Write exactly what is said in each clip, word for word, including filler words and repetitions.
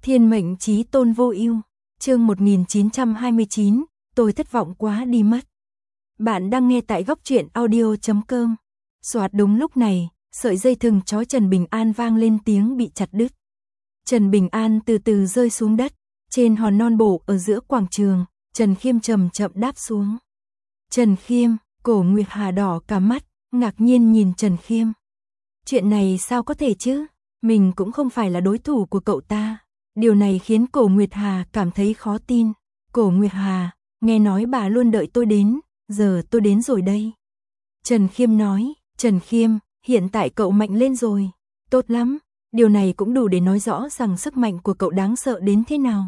Thiên mệnh chí tôn vô ưu, chương một nghìn chín trăm hai mươi chín, tôi thất vọng quá đi mất. Bạn đang nghe tại góc truyện audio chấm com. Soạt đúng lúc này, sợi dây thừng trói Trần Bình An vang lên tiếng bị chặt đứt. Trần Bình An từ từ rơi xuống đất, trên hòn non bộ ở giữa quảng trường, Trần Khiêm chậm chậm đáp xuống. Trần Khiêm, Cổ Nguyệt Hà đỏ cả mắt, ngạc nhiên nhìn Trần Khiêm. Chuyện này sao có thể chứ? Mình cũng không phải là đối thủ của cậu ta. Điều này khiến Cổ Nguyệt Hà cảm thấy khó tin. Cổ Nguyệt Hà, nghe nói bà luôn đợi tôi đến, giờ tôi đến rồi đây. Trần Khiêm nói, Trần Khiêm, hiện tại cậu mạnh lên rồi. Tốt lắm, điều này cũng đủ để nói rõ rằng sức mạnh của cậu đáng sợ đến thế nào.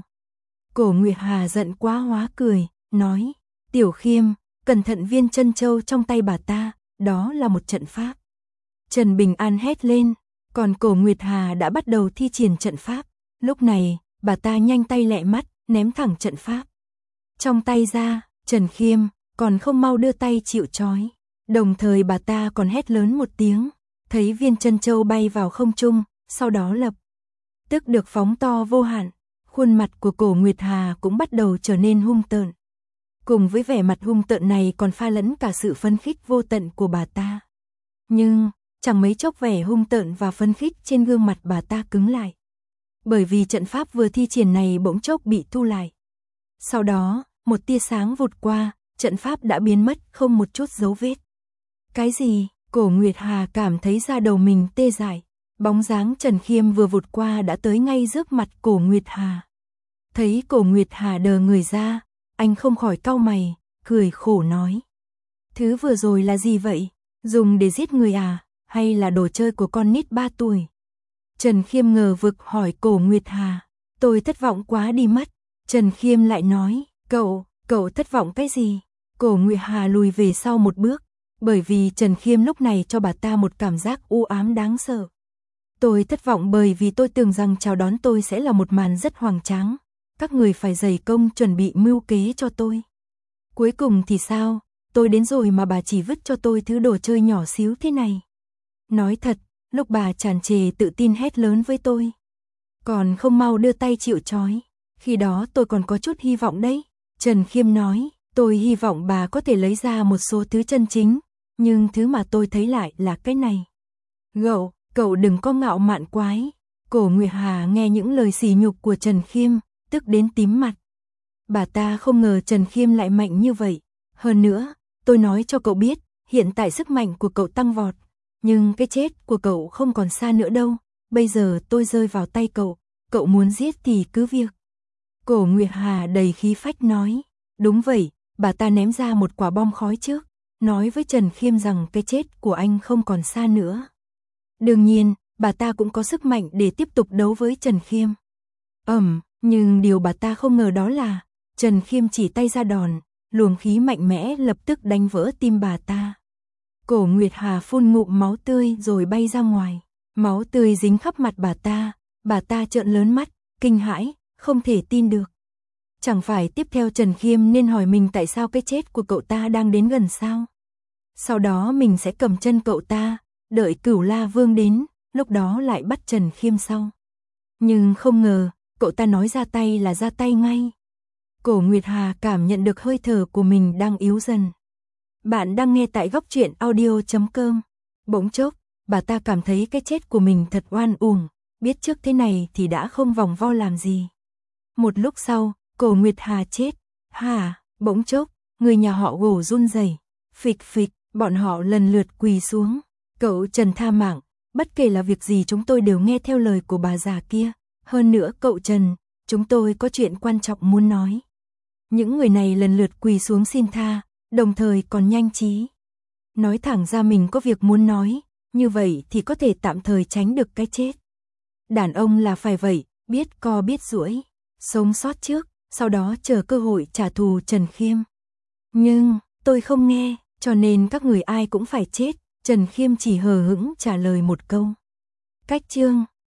Cổ Nguyệt Hà giận quá hóa cười, nói, Tiểu Khiêm, cẩn thận viên chân châu trong tay bà ta, đó là một trận pháp. Trần Bình An hét lên, còn Cổ Nguyệt Hà đã bắt đầu thi triển trận pháp. Lúc này, bà ta nhanh tay lẹ mắt, ném thẳng trận pháp. Trong tay ra, Trần Khiêm, còn không mau đưa tay chịu trói. Đồng thời bà ta còn hét lớn một tiếng, thấy viên chân châu bay vào không trung, sau đó lập tức được phóng to vô hạn. Khuôn mặt của Cổ Nguyệt Hà cũng bắt đầu trở nên hung tợn. Cùng với vẻ mặt hung tợn này còn pha lẫn cả sự phấn khích vô tận của bà ta. Nhưng, chẳng mấy chốc vẻ hung tợn và phấn khích trên gương mặt bà ta cứng lại. Bởi vì trận pháp vừa thi triển này bỗng chốc bị thu lại. Sau đó, một tia sáng vụt qua, trận pháp đã biến mất không một chút dấu vết. Cái gì? Cổ Nguyệt Hà cảm thấy da đầu mình tê dại. Bóng dáng Trần Khiêm vừa vụt qua đã tới ngay trước mặt Cổ Nguyệt Hà. Thấy Cổ Nguyệt Hà đờ người ra, anh không khỏi cau mày, cười khổ nói. Thứ vừa rồi là gì vậy? Dùng để giết người à? Hay là đồ chơi của con nít ba tuổi? Trần Khiêm ngờ vực hỏi Cổ Nguyệt Hà. Tôi thất vọng quá đi mất. Trần Khiêm lại nói, cậu, cậu thất vọng cái gì? Cổ Nguyệt Hà lùi về sau một bước, bởi vì Trần Khiêm lúc này cho bà ta một cảm giác u ám đáng sợ. Tôi thất vọng bởi vì tôi tưởng rằng chào đón tôi sẽ là một màn rất hoành tráng. Các người phải dày công chuẩn bị mưu kế cho tôi. Cuối cùng thì sao? Tôi đến rồi mà bà chỉ vứt cho tôi thứ đồ chơi nhỏ xíu thế này. Nói thật, lúc bà tràn trề tự tin hét lớn với tôi, còn không mau đưa tay chịu trói. Khi đó tôi còn có chút hy vọng đấy. Trần Khiêm nói, tôi hy vọng bà có thể lấy ra một số thứ chân chính, nhưng thứ mà tôi thấy lại là cái này. Cậu, cậu đừng có ngạo mạn quái. Cổ Nguyệt Hà nghe những lời sỉ nhục của Trần Khiêm, tức đến tím mặt. Bà ta không ngờ Trần Khiêm lại mạnh như vậy. Hơn nữa, tôi nói cho cậu biết, hiện tại sức mạnh của cậu tăng vọt, nhưng cái chết của cậu không còn xa nữa đâu. Bây giờ tôi rơi vào tay cậu, cậu muốn giết thì cứ việc. Cổ Nguyệt Hà đầy khí phách nói, đúng vậy, bà ta ném ra một quả bom khói trước, nói với Trần Khiêm rằng cái chết của anh không còn xa nữa. Đương nhiên, bà ta cũng có sức mạnh để tiếp tục đấu với Trần Khiêm. Ầm, nhưng điều bà ta không ngờ đó là, Trần Khiêm chỉ tay ra đòn, luồng khí mạnh mẽ lập tức đánh vỡ tim bà ta. Cổ Nguyệt Hà phun ngụm máu tươi rồi bay ra ngoài, máu tươi dính khắp mặt bà ta, bà ta trợn lớn mắt, kinh hãi, không thể tin được. Chẳng phải tiếp theo Trần Khiêm nên hỏi mình tại sao cái chết của cậu ta đang đến gần sao? Sau đó mình sẽ cầm chân cậu ta, đợi Cửu La Vương đến, lúc đó lại bắt Trần Khiêm sau. Nhưng không ngờ, cậu ta nói ra tay là ra tay ngay. Cổ Nguyệt Hà cảm nhận được hơi thở của mình đang yếu dần. Bạn đang nghe tại góc truyện audio chấm com. Bỗng chốc, bà ta cảm thấy cái chết của mình thật oan uổng, biết trước thế này thì đã không vòng vo làm gì. Một lúc sau, Cổ Nguyệt Hà chết. Hả? Bỗng chốc, người nhà họ Gỗ run rẩy, phịch phịch, bọn họ lần lượt quỳ xuống. Cậu Trần tha mạng, bất kể là việc gì chúng tôi đều nghe theo lời của bà già kia. Hơn nữa cậu Trần, chúng tôi có chuyện quan trọng muốn nói. Những người này lần lượt quỳ xuống xin tha, đồng thời còn nhanh trí nói thẳng ra mình có việc muốn nói, như vậy thì có thể tạm thời tránh được cái chết. Đàn ông là phải vậy, biết co biết duỗi, sống sót trước, sau đó chờ cơ hội trả thù Trần Khiêm. Nhưng, tôi không nghe, cho nên các người ai cũng phải chết. Trần Khiêm chỉ hờ hững trả lời một câu. Cách chương